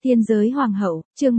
Tiên giới hoàng hậu, chương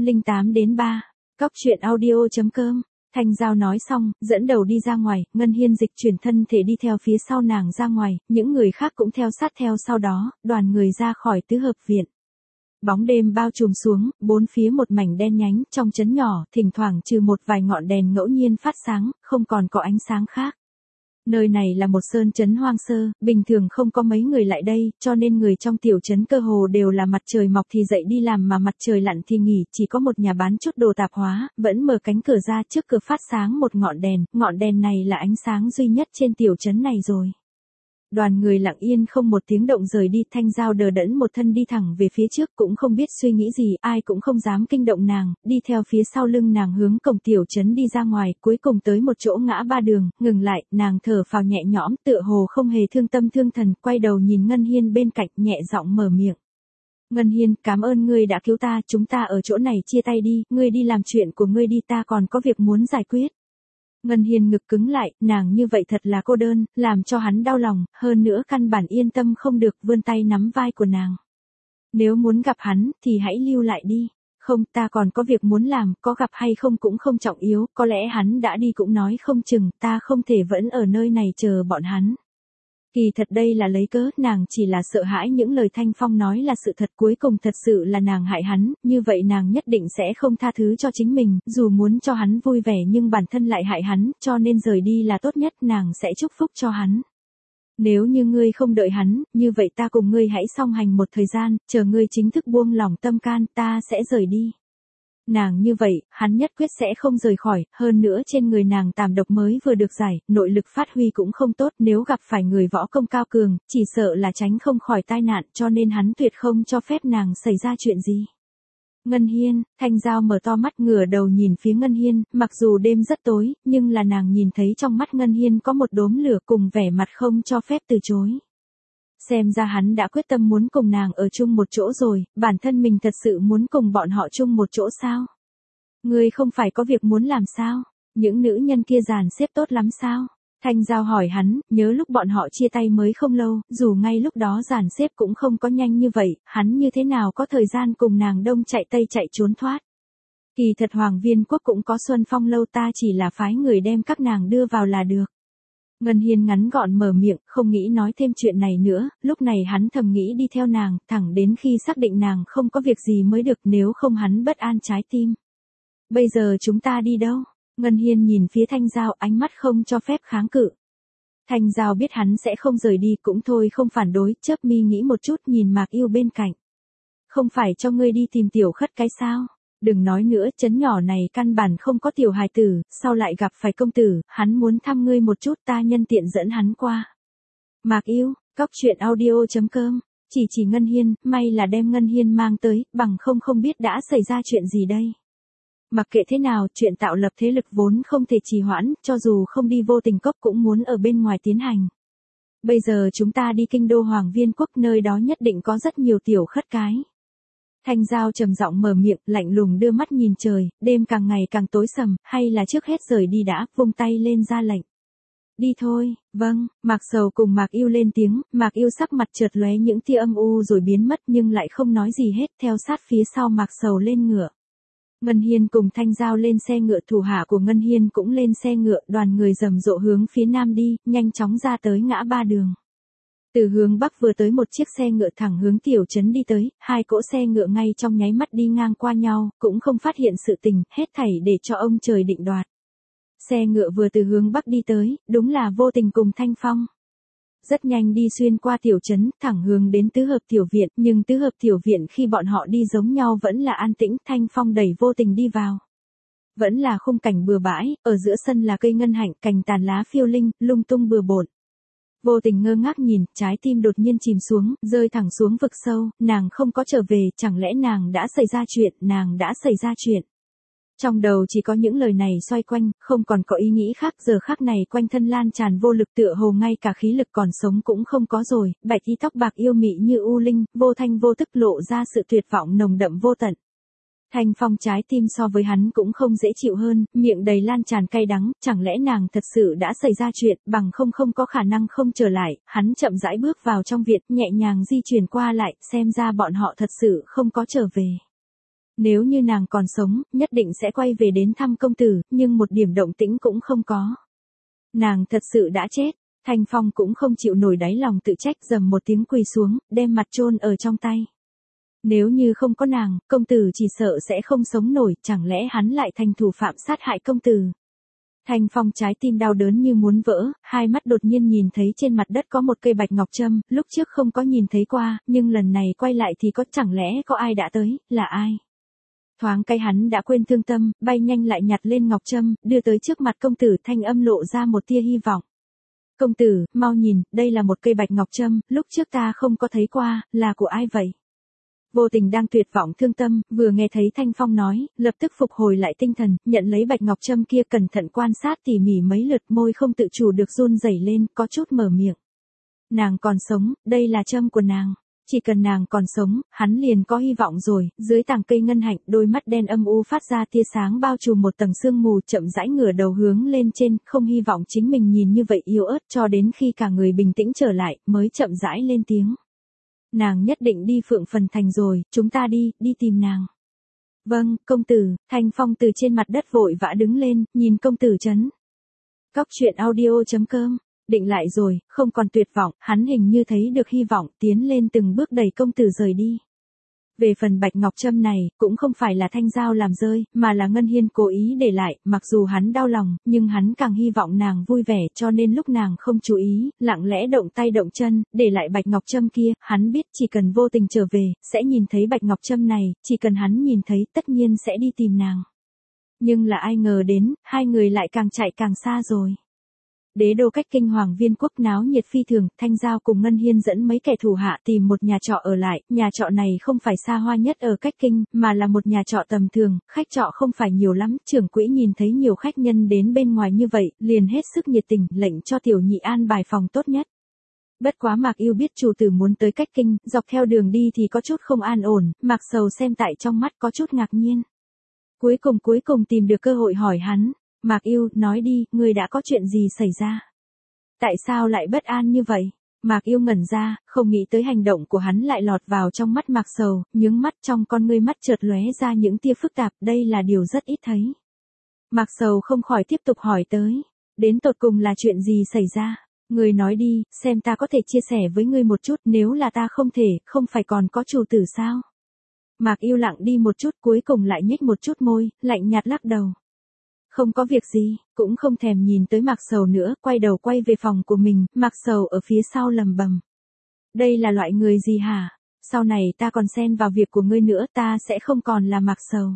108-3, Cóc truyện audio.com. Thanh Giao nói xong, dẫn đầu đi ra ngoài, Ngân Hiên dịch chuyển thân thể đi theo phía sau nàng ra ngoài, những người khác cũng theo sát theo sau đó, đoàn người ra khỏi tứ hợp viện. Bóng đêm bao trùm xuống, bốn phía một mảnh đen nhánh, trong trấn nhỏ, thỉnh thoảng trừ một vài ngọn đèn ngẫu nhiên phát sáng, không còn có ánh sáng khác. Nơi này là một sơn trấn hoang sơ, bình thường không có mấy người lại đây, cho nên người trong tiểu trấn cơ hồ đều là mặt trời mọc thì dậy đi làm mà mặt trời lặn thì nghỉ, chỉ có một nhà bán chút đồ tạp hóa, vẫn mở cánh cửa ra, trước cửa phát sáng một ngọn đèn này là ánh sáng duy nhất trên tiểu trấn này rồi. Đoàn người lặng yên không một tiếng động rời đi, Thanh Giao đờ đẫn một thân đi thẳng về phía trước, cũng không biết suy nghĩ gì, ai cũng không dám kinh động nàng, đi theo phía sau lưng nàng hướng cổng tiểu trấn đi ra ngoài, cuối cùng tới một chỗ ngã ba đường, ngừng lại, nàng thở phào nhẹ nhõm, tựa hồ không hề thương tâm thương thần, quay đầu nhìn Ngân Hiên bên cạnh, nhẹ giọng mở miệng. Ngân Hiên, cảm ơn ngươi đã cứu ta, chúng ta ở chỗ này chia tay đi, ngươi đi làm chuyện của ngươi đi, ta còn có việc muốn giải quyết. Ngân Hiên ngực cứng lại, nàng như vậy thật là cô đơn, làm cho hắn đau lòng, hơn nữa căn bản yên tâm không được, vươn tay nắm vai của nàng. Nếu muốn gặp hắn, thì hãy lưu lại đi. Không, ta còn có việc muốn làm, có gặp hay không cũng không trọng yếu, có lẽ hắn đã đi cũng nói không chừng, ta không thể vẫn ở nơi này chờ bọn hắn. Kỳ thật đây là lấy cớ, nàng chỉ là sợ hãi những lời Thanh Phong nói là sự thật, cuối cùng thật sự là nàng hại hắn, như vậy nàng nhất định sẽ không tha thứ cho chính mình, dù muốn cho hắn vui vẻ nhưng bản thân lại hại hắn, cho nên rời đi là tốt nhất, nàng sẽ chúc phúc cho hắn. Nếu như ngươi không đợi hắn, như vậy ta cùng ngươi hãy song hành một thời gian, chờ ngươi chính thức buông lỏng tâm can, ta sẽ rời đi. Nàng như vậy, hắn nhất quyết sẽ không rời khỏi, hơn nữa trên người nàng tàm độc mới vừa được giải, nội lực phát huy cũng không tốt, nếu gặp phải người võ công cao cường, chỉ sợ là tránh không khỏi tai nạn, cho nên hắn tuyệt không cho phép nàng xảy ra chuyện gì. Ngân Hiên, Thanh Giao mở to mắt ngửa đầu nhìn phía Ngân Hiên, mặc dù đêm rất tối, nhưng là nàng nhìn thấy trong mắt Ngân Hiên có một đốm lửa cùng vẻ mặt không cho phép từ chối. Xem ra hắn đã quyết tâm muốn cùng nàng ở chung một chỗ rồi, bản thân mình thật sự muốn cùng bọn họ chung một chỗ sao? Ngươi không phải có việc muốn làm sao? Những nữ nhân kia dàn xếp tốt lắm sao? Thanh Giao hỏi hắn, nhớ lúc bọn họ chia tay mới không lâu, dù ngay lúc đó dàn xếp cũng không có nhanh như vậy, hắn như thế nào có thời gian cùng nàng đông chạy tây chạy trốn thoát? Kỳ thật Hoàng Viên Quốc cũng có Xuân Phong lâu, ta chỉ là phái người đem các nàng đưa vào là được. Ngân Hiên ngắn gọn mở miệng, không nghĩ nói thêm chuyện này nữa, lúc này hắn thầm nghĩ đi theo nàng, thẳng đến khi xác định nàng không có việc gì mới được, nếu không hắn bất an trái tim. Bây giờ chúng ta đi đâu? Ngân Hiên nhìn phía Thanh Giao, ánh mắt không cho phép kháng cự. Thanh Giao biết hắn sẽ không rời đi, cũng thôi không phản đối, chớp mi nghĩ một chút, nhìn Mạc Yêu bên cạnh. Không phải cho ngươi đi tìm tiểu khất cái sao? Đừng nói nữa, trấn nhỏ này căn bản không có tiểu hài tử, sau lại gặp phải công tử, hắn muốn thăm ngươi một chút, ta nhân tiện dẫn hắn qua. Mạc Yêu, Cóc truyện audio.com, chỉ Ngân Hiên, may là đem Ngân Hiên mang tới, bằng không biết đã xảy ra chuyện gì đây. Mặc kệ thế nào, chuyện tạo lập thế lực vốn không thể trì hoãn, cho dù không đi Vô Tình Cốc cũng muốn ở bên ngoài tiến hành. Bây giờ chúng ta đi kinh đô Hoàng Viên Quốc, nơi đó nhất định có rất nhiều tiểu khất cái. Thanh Giao trầm giọng mở miệng, lạnh lùng đưa mắt nhìn trời, đêm càng ngày càng tối sầm, hay là trước hết rời đi đã, vung tay lên ra lệnh. Đi thôi, vâng, Mạc Sầu cùng Mạc Yêu lên tiếng, Mạc Yêu sắc mặt chợt lóe những tia âm u rồi biến mất nhưng lại không nói gì hết, theo sát phía sau Mạc Sầu lên ngựa. Ngân Hiên cùng Thanh Giao lên xe ngựa, thủ hạ của Ngân Hiên cũng lên xe ngựa, đoàn người rầm rộ hướng phía nam đi, nhanh chóng ra tới ngã ba đường. Từ hướng bắc vừa tới một chiếc xe ngựa thẳng hướng tiểu trấn đi tới, hai cỗ xe ngựa ngay trong nháy mắt đi ngang qua nhau, cũng không phát hiện sự tình, hết thảy để cho ông trời định đoạt. Xe ngựa vừa từ hướng bắc đi tới, đúng là Vô Tình cùng Thanh Phong. Rất nhanh đi xuyên qua tiểu trấn, thẳng hướng đến tứ hợp tiểu viện, nhưng tứ hợp tiểu viện khi bọn họ đi giống nhau vẫn là an tĩnh, Thanh Phong đẩy Vô Tình đi vào. Vẫn là khung cảnh bừa bãi, ở giữa sân là cây ngân hạnh, cành tàn lá phiêu linh, lung tung bừa bộn. Vô Tình ngơ ngác nhìn, trái tim đột nhiên chìm xuống, rơi thẳng xuống vực sâu, nàng không có trở về, chẳng lẽ nàng đã xảy ra chuyện. Trong đầu chỉ có những lời này xoay quanh, không còn có ý nghĩ khác, giờ khác này quanh thân lan tràn vô lực, tựa hồ ngay cả khí lực còn sống cũng không có rồi, bạch y tóc bạc yêu mị như u linh, vô thanh vô tức lộ ra sự tuyệt vọng nồng đậm vô tận. Thanh Phong trái tim so với hắn cũng không dễ chịu hơn, miệng đầy lan tràn cay đắng, chẳng lẽ nàng thật sự đã xảy ra chuyện, bằng không có khả năng không trở lại, hắn chậm rãi bước vào trong viện, nhẹ nhàng di chuyển qua lại, xem ra bọn họ thật sự không có trở về. Nếu như nàng còn sống, nhất định sẽ quay về đến thăm công tử, nhưng một điểm động tĩnh cũng không có. Nàng thật sự đã chết, Thanh Phong cũng không chịu nổi đáy lòng tự trách, dầm một tiếng quỳ xuống, đem mặt chôn ở trong tay. Nếu như không có nàng, công tử chỉ sợ sẽ không sống nổi, chẳng lẽ hắn lại thành thủ phạm sát hại công tử. Thanh Phong trái tim đau đớn như muốn vỡ, hai mắt đột nhiên nhìn thấy trên mặt đất có một cây bạch ngọc trâm, lúc trước không có nhìn thấy qua, nhưng lần này quay lại thì có, chẳng lẽ có ai đã tới, là ai? Thoáng cái hắn đã quên thương tâm, bay nhanh lại nhặt lên ngọc trâm, đưa tới trước mặt công tử, thanh âm lộ ra một tia hy vọng. Công tử, mau nhìn, đây là một cây bạch ngọc trâm, lúc trước ta không có thấy qua, là của ai vậy? Vô tình đang tuyệt vọng thương tâm, vừa nghe thấy Thanh Phong nói, lập tức phục hồi lại tinh thần, nhận lấy bạch ngọc trâm kia cẩn thận quan sát tỉ mỉ mấy lượt, môi không tự chủ được run rẩy lên, có chút mở miệng. Nàng còn sống, đây là trâm của nàng. Chỉ cần nàng còn sống, hắn liền có hy vọng rồi. Dưới tàng cây ngân hạnh, đôi mắt đen âm u phát ra tia sáng bao trùm một tầng sương mù, chậm rãi ngửa đầu hướng lên trên, không hy vọng chính mình nhìn như vậy yếu ớt, cho đến khi cả người bình tĩnh trở lại, mới chậm rãi lên tiếng. Nàng nhất định đi Phượng Phần Thành rồi, chúng ta đi tìm nàng. Vâng, công tử. Thanh Phong từ trên mặt đất vội vã đứng lên, nhìn công tử trấn. Cóc truyện audio.com. Định lại rồi, không còn tuyệt vọng, hắn hình như thấy được hy vọng, tiến lên từng bước đẩy công tử rời đi. Về phần bạch ngọc trâm này, cũng không phải là Thanh Giao làm rơi, mà là Ngân Hiên cố ý để lại, mặc dù hắn đau lòng, nhưng hắn càng hy vọng nàng vui vẻ, cho nên lúc nàng không chú ý, lặng lẽ động tay động chân, để lại bạch ngọc trâm kia, hắn biết chỉ cần vô tình trở về, sẽ nhìn thấy bạch ngọc trâm này, chỉ cần hắn nhìn thấy, tất nhiên sẽ đi tìm nàng. Nhưng là ai ngờ đến, hai người lại càng chạy càng xa rồi. Đế đô cách kinh Hoàng Viên quốc náo nhiệt phi thường, Thanh Giao cùng Ngân Hiên dẫn mấy kẻ thủ hạ tìm một nhà trọ ở lại, nhà trọ này không phải xa hoa nhất ở cách kinh, mà là một nhà trọ tầm thường, khách trọ không phải nhiều lắm, trưởng quỹ nhìn thấy nhiều khách nhân đến bên ngoài như vậy, liền hết sức nhiệt tình, lệnh cho tiểu nhị an bài phòng tốt nhất. Bất quá Mạc Yêu biết chủ tử muốn tới cách kinh, dọc theo đường đi thì có chút không an ổn, Mạc Sầu xem tại trong mắt có chút ngạc nhiên. Cuối cùng tìm được cơ hội hỏi hắn. Mạc Yêu, nói đi, ngươi đã có chuyện gì xảy ra? Tại sao lại bất an như vậy? Mạc Yêu ngẩn ra, không nghĩ tới hành động của hắn lại lọt vào trong mắt Mạc Sầu, nhướng mắt trong con ngươi mắt chợt lóe ra những tia phức tạp, đây là điều rất ít thấy. Mạc Sầu không khỏi tiếp tục hỏi tới, đến tột cùng là chuyện gì xảy ra? Ngươi nói đi, xem ta có thể chia sẻ với ngươi một chút, nếu là ta không thể, không phải còn có chủ tử sao? Mạc Yêu lặng đi một chút, cuối cùng lại nhếch một chút môi, lạnh nhạt lắc đầu. Không có việc gì, cũng không thèm nhìn tới Mạc Sầu nữa, quay đầu quay về phòng của mình, Mạc Sầu ở phía sau lầm bầm. Đây là loại người gì hả? Sau này ta còn xen vào việc của ngươi nữa, ta sẽ không còn là Mạc Sầu.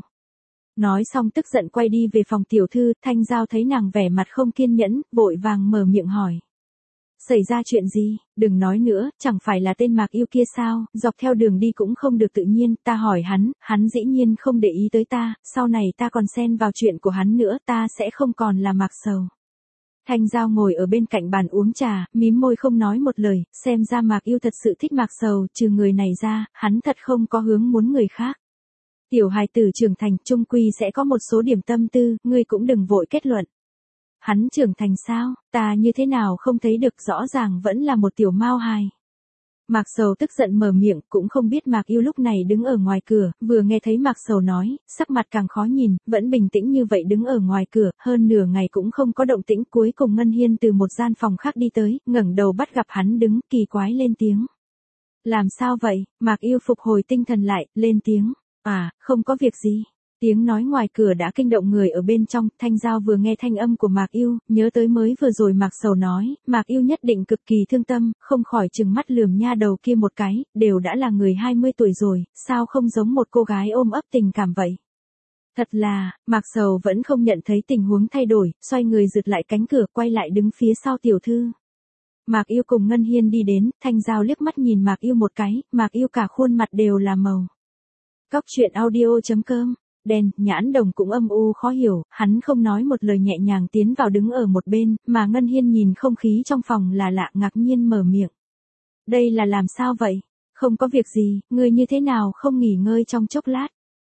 Nói xong tức giận quay đi về phòng tiểu thư, Thanh Giao thấy nàng vẻ mặt không kiên nhẫn, vội vàng mở miệng hỏi. Xảy ra chuyện gì, đừng nói nữa, chẳng phải là tên Mạc Yêu kia sao, dọc theo đường đi cũng không được tự nhiên, ta hỏi hắn dĩ nhiên không để ý tới ta, sau này ta còn xen vào chuyện của hắn nữa, ta sẽ không còn là Mạc Sầu. Thanh Giao ngồi ở bên cạnh bàn uống trà, mím môi không nói một lời, xem ra Mạc Yêu thật sự thích Mạc Sầu, trừ người này ra, hắn thật không có hướng muốn người khác. Tiểu hài tử trưởng thành chung quy sẽ có một số điểm tâm tư, ngươi cũng đừng vội kết luận. Hắn trưởng thành sao, ta như thế nào không thấy được, rõ ràng vẫn là một tiểu mao hài. Mạc Sầu tức giận mở miệng, cũng không biết Mạc Yêu lúc này đứng ở ngoài cửa, vừa nghe thấy Mạc Sầu nói, sắc mặt càng khó nhìn, vẫn bình tĩnh như vậy đứng ở ngoài cửa, hơn nửa ngày cũng không có động tĩnh, cuối cùng Ngân Hiên từ một gian phòng khác đi tới, ngẩng đầu bắt gặp hắn đứng, kỳ quái lên tiếng. Làm sao vậy? Mạc Yêu phục hồi tinh thần lại, lên tiếng. À, không có việc gì. Tiếng nói ngoài cửa đã kinh động người ở bên trong, Thanh Giao vừa nghe thanh âm của Mạc Yêu, nhớ tới mới vừa rồi Mạc Sầu nói, Mạc Yêu nhất định cực kỳ thương tâm, không khỏi trừng mắt lườm nha đầu kia một cái, đều đã là người 20 tuổi rồi, sao không giống một cô gái ôm ấp tình cảm vậy? Thật là, Mạc Sầu vẫn không nhận thấy tình huống thay đổi, xoay người giựt lại cánh cửa, quay lại đứng phía sau tiểu thư. Mạc Yêu cùng Ngân Hiên đi đến, Thanh Giao liếc mắt nhìn Mạc Yêu một cái, Mạc Yêu cả khuôn mặt đều là màu. Cóc truyện audio.com. Đen, nhãn đồng cũng âm u khó hiểu, hắn không nói một lời nhẹ nhàng tiến vào đứng ở một bên, mà Ngân Hiên nhìn không khí trong phòng là lạ ngạc nhiên mở miệng. Đây là làm sao vậy? Không có việc gì, ngươi như thế nào không nghỉ ngơi trong chốc lát?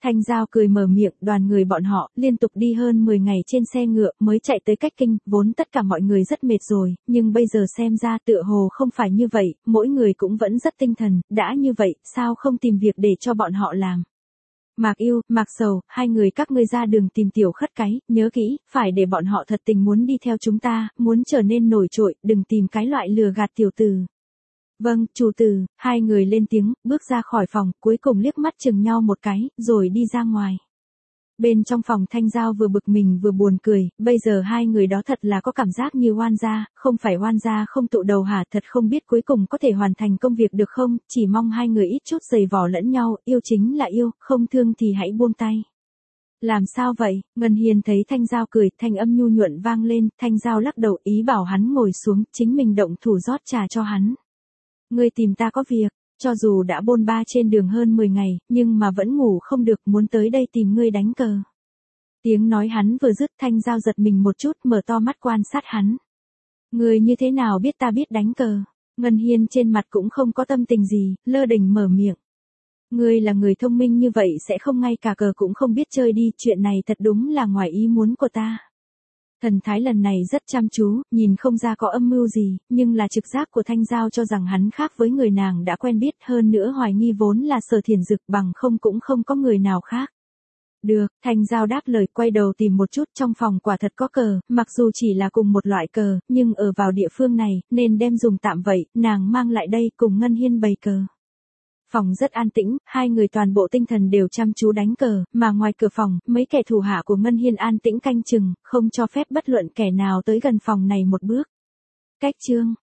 Thanh Giao cười mở miệng, đoàn người bọn họ liên tục đi hơn 10 ngày trên xe ngựa mới chạy tới Cách Kinh, vốn tất cả mọi người rất mệt rồi, nhưng bây giờ xem ra tựa hồ không phải như vậy, mỗi người cũng vẫn rất tinh thần, đã như vậy, sao không tìm việc để cho bọn họ làm. Mạc Yêu, Mạc Sầu, hai người các ngươi ra đường tìm Tiểu Khất cái, nhớ kỹ, phải để bọn họ thật tình muốn đi theo chúng ta, muốn trở nên nổi trội, đừng tìm cái loại lừa gạt tiểu tử. Vâng, chủ tử, hai người lên tiếng, bước ra khỏi phòng, cuối cùng liếc mắt chừng nhau một cái, rồi đi ra ngoài. Bên trong phòng Thanh Giao vừa bực mình vừa buồn cười, bây giờ hai người đó thật là có cảm giác như oan gia, không phải oan gia không tụ đầu hả, thật không biết cuối cùng có thể hoàn thành công việc được không, chỉ mong hai người ít chút giày vò lẫn nhau, yêu chính là yêu, không thương thì hãy buông tay. Làm sao vậy? Ngân Hiên thấy Thanh Giao cười, thanh âm nhu nhuận vang lên, Thanh Giao lắc đầu ý bảo hắn ngồi xuống, chính mình động thủ rót trà cho hắn. Ngươi tìm ta có việc, cho dù đã bôn ba trên đường hơn 10 ngày, nhưng mà vẫn ngủ không được, muốn tới đây tìm ngươi đánh cờ. Tiếng nói hắn vừa dứt, Thanh Giao giật mình một chút, mở to mắt quan sát hắn. Ngươi như thế nào biết ta biết đánh cờ? Ngân Hiên trên mặt cũng không có tâm tình gì, lơ đỉnh mở miệng. Ngươi là người thông minh như vậy sẽ không ngay cả cờ cũng không biết chơi đi, chuyện này thật đúng là ngoài ý muốn của ta. Thần thái lần này rất chăm chú, nhìn không ra có âm mưu gì, nhưng là trực giác của Thanh Giao cho rằng hắn khác với người nàng đã quen biết, hơn nữa hoài nghi vốn là Sở Thiền Dực, bằng không cũng không có người nào khác. Được, Thanh Giao đáp lời, quay đầu tìm một chút, trong phòng quả thật có cờ, mặc dù chỉ là cùng một loại cờ, nhưng ở vào địa phương này, nên đem dùng tạm vậy, nàng mang lại đây cùng Ngân Hiên bày cờ. Phòng rất an tĩnh, hai người toàn bộ tinh thần đều chăm chú đánh cờ, mà ngoài cửa phòng, mấy kẻ thủ hạ của Ngân Hiên an tĩnh canh chừng, không cho phép bất luận kẻ nào tới gần phòng này một bước. Cách chương